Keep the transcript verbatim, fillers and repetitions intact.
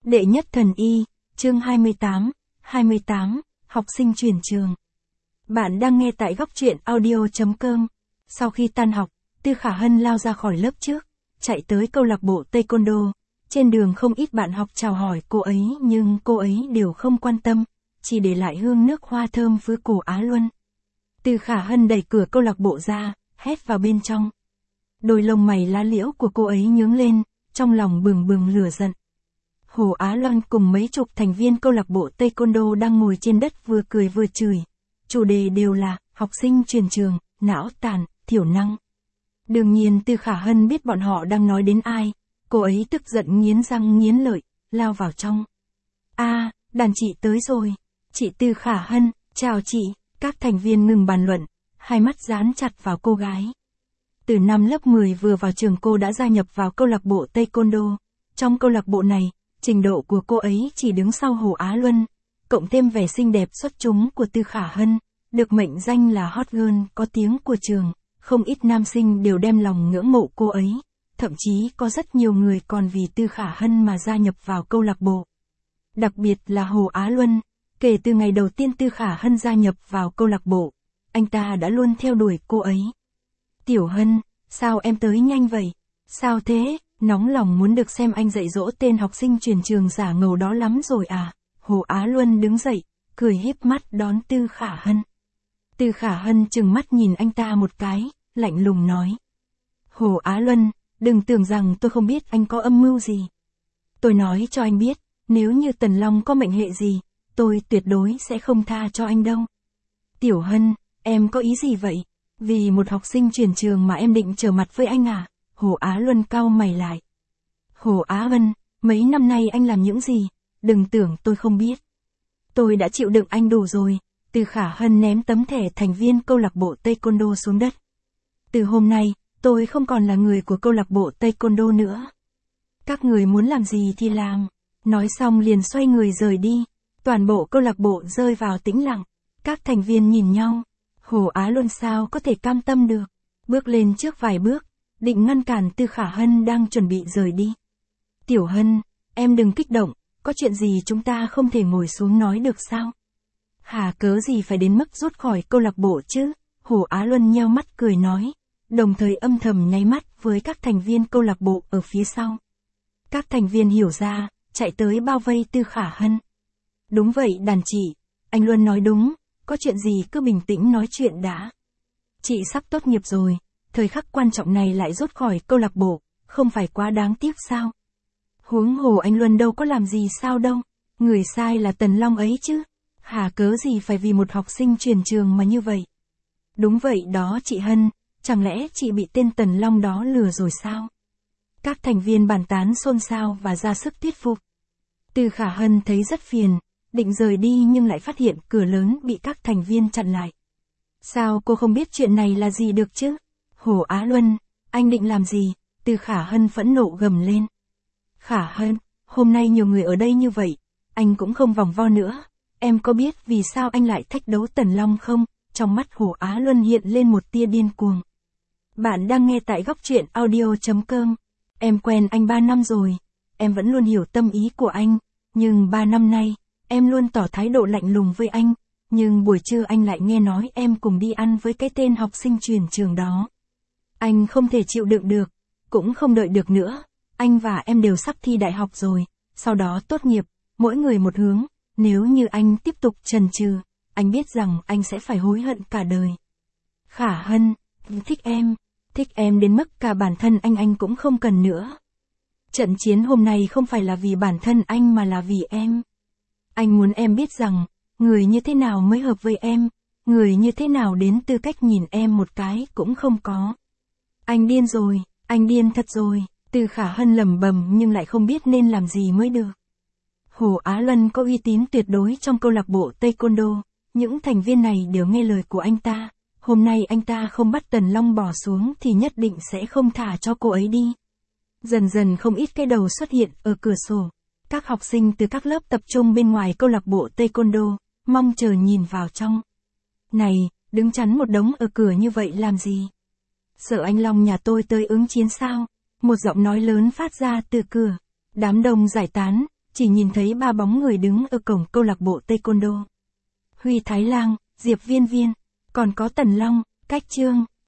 Đệ nhất thần y, chương hai mươi tám, hai mươi tám, học sinh chuyển trường. Bạn đang nghe tại góc truyện audio.com. Sau khi tan học, Tư Khả Hân lao ra khỏi lớp trước, chạy tới câu lạc bộ Taekwondo. Trên đường không ít bạn học chào hỏi cô ấy nhưng cô ấy đều không quan tâm, chỉ để lại hương nước hoa thơm với cổ Á Luân. Tư Khả Hân đẩy cửa câu lạc bộ ra, hét vào bên trong. Đôi lông mày lá liễu của cô ấy nhướng lên, trong lòng bừng bừng lửa giận. Hồ Á Luân cùng mấy chục thành viên câu lạc bộ Taekwondo đang ngồi trên đất vừa cười vừa chửi. Chủ đề đều là học sinh chuyển trường, não tàn, thiểu năng. Đương nhiên Tư Khả Hân biết bọn họ đang nói đến ai, cô ấy tức giận nghiến răng nghiến lợi, lao vào trong. A, à, đàn chị tới rồi. Chị Tư Khả Hân, chào chị. Các thành viên ngừng bàn luận, hai mắt dán chặt vào cô gái. Từ năm lớp mười vừa vào trường cô đã gia nhập vào câu lạc bộ Taekwondo. Trong câu lạc bộ này, trình độ của cô ấy chỉ đứng sau Hồ Á Luân, cộng thêm vẻ xinh đẹp xuất chúng của Tư Khả Hân, được mệnh danh là hot girl có tiếng của trường, không ít nam sinh đều đem lòng ngưỡng mộ cô ấy, thậm chí có rất nhiều người còn vì Tư Khả Hân mà gia nhập vào câu lạc bộ. Đặc biệt là Hồ Á Luân, kể từ ngày đầu tiên Tư Khả Hân gia nhập vào câu lạc bộ, anh ta đã luôn theo đuổi cô ấy. Tiểu Hân, sao em tới nhanh vậy? Sao thế? Nóng lòng muốn được xem anh dạy dỗ tên học sinh chuyển trường giả ngầu đó lắm rồi à? Hồ Á Luân đứng dậy, cười híp mắt đón Tư Khả Hân. Tư Khả Hân chừng mắt nhìn anh ta một cái, lạnh lùng nói. Hồ Á Luân, đừng tưởng rằng tôi không biết anh có âm mưu gì. Tôi nói cho anh biết, nếu như Tần Long có mệnh hệ gì, tôi tuyệt đối sẽ không tha cho anh đâu. Tiểu Hân, em có ý gì vậy? Vì một học sinh chuyển trường mà em định trở mặt với anh à? Hồ Á Luân cau mày lại. Hồ Á Luân, mấy năm nay anh làm những gì? Đừng tưởng tôi không biết. Tôi đã chịu đựng anh đủ rồi. Tư Khả Hân ném tấm thẻ thành viên câu lạc bộ Taekwondo xuống đất. Từ hôm nay, tôi không còn là người của câu lạc bộ Taekwondo nữa. Các người muốn làm gì thì làm. Nói xong liền xoay người rời đi. Toàn bộ câu lạc bộ rơi vào tĩnh lặng. Các thành viên nhìn nhau. Hồ Á Luân sao có thể cam tâm được. Bước lên trước vài bước, định ngăn cản Tư Khả Hân đang chuẩn bị rời đi. Tiểu Hân, em đừng kích động, có chuyện gì chúng ta không thể ngồi xuống nói được sao? Hà cớ gì phải đến mức rút khỏi câu lạc bộ chứ? Hồ Á Luân nheo mắt cười nói, đồng thời âm thầm nháy mắt với các thành viên câu lạc bộ ở phía sau. Các thành viên hiểu ra, chạy tới bao vây Tư Khả Hân. Đúng vậy đàn chị, anh Luân nói đúng, có chuyện gì cứ bình tĩnh nói chuyện đã. Chị sắp tốt nghiệp rồi, thời khắc quan trọng này lại rút khỏi câu lạc bộ, không phải quá đáng tiếc sao? Huống hồ anh Luân đâu có làm gì sao đâu, người sai là Tần Long ấy chứ. Hà cớ gì phải vì một học sinh chuyển trường mà như vậy? Đúng vậy đó chị Hân, chẳng lẽ chị bị tên Tần Long đó lừa rồi sao? Các thành viên bàn tán xôn xao và ra sức thuyết phục. Tư Khả Hân thấy rất phiền, định rời đi nhưng lại phát hiện cửa lớn bị các thành viên chặn lại. Sao cô không biết chuyện này là gì được chứ? Hồ Á Luân, anh định làm gì? Tư Khả Hân phẫn nộ gầm lên. Khả Hân, hôm nay nhiều người ở đây như vậy, anh cũng không vòng vo nữa. Em có biết vì sao anh lại thách đấu Tần Long không? Trong mắt Hồ Á Luân hiện lên một tia điên cuồng. Bạn đang nghe tại góc truyện audio.com. Em quen anh ba năm rồi, em vẫn luôn hiểu tâm ý của anh, nhưng ba năm nay, em luôn tỏ thái độ lạnh lùng với anh, nhưng buổi trưa anh lại nghe nói em cùng đi ăn với cái tên học sinh chuyển trường đó. Anh không thể chịu đựng được, cũng không đợi được nữa, anh và em đều sắp thi đại học rồi, sau đó tốt nghiệp, mỗi người một hướng, nếu như anh tiếp tục chần chừ, anh biết rằng anh sẽ phải hối hận cả đời. Khả Hân, thích em, thích em đến mức cả bản thân anh anh cũng không cần nữa. Trận chiến hôm nay không phải là vì bản thân anh mà là vì em. Anh muốn em biết rằng, người như thế nào mới hợp với em, người như thế nào đến tư cách nhìn em một cái cũng không có. Anh điên rồi, anh điên thật rồi. Tư Khả Hân lẩm bẩm nhưng lại không biết nên làm gì mới được. Hồ Á Luân có uy tín tuyệt đối trong câu lạc bộ Taekwondo, những thành viên này đều nghe lời của anh ta. Hôm nay anh ta không bắt Tần Long bỏ xuống thì nhất định sẽ không thả cho cô ấy đi. Dần dần không ít cái đầu xuất hiện ở cửa sổ. Các học sinh từ các lớp tập trung bên ngoài câu lạc bộ Taekwondo, mong chờ nhìn vào trong. Này, đứng chắn một đống ở cửa như vậy làm gì? Sợ anh Long nhà tôi tới ứng chiến sao? Một giọng nói lớn phát ra từ cửa. Đám đông giải tán, chỉ nhìn thấy ba bóng người đứng ở cổng câu lạc bộ Taekwondo. Huy Thái Lang, Diệp Viên Viên, còn có Tần Long, Cách Trương.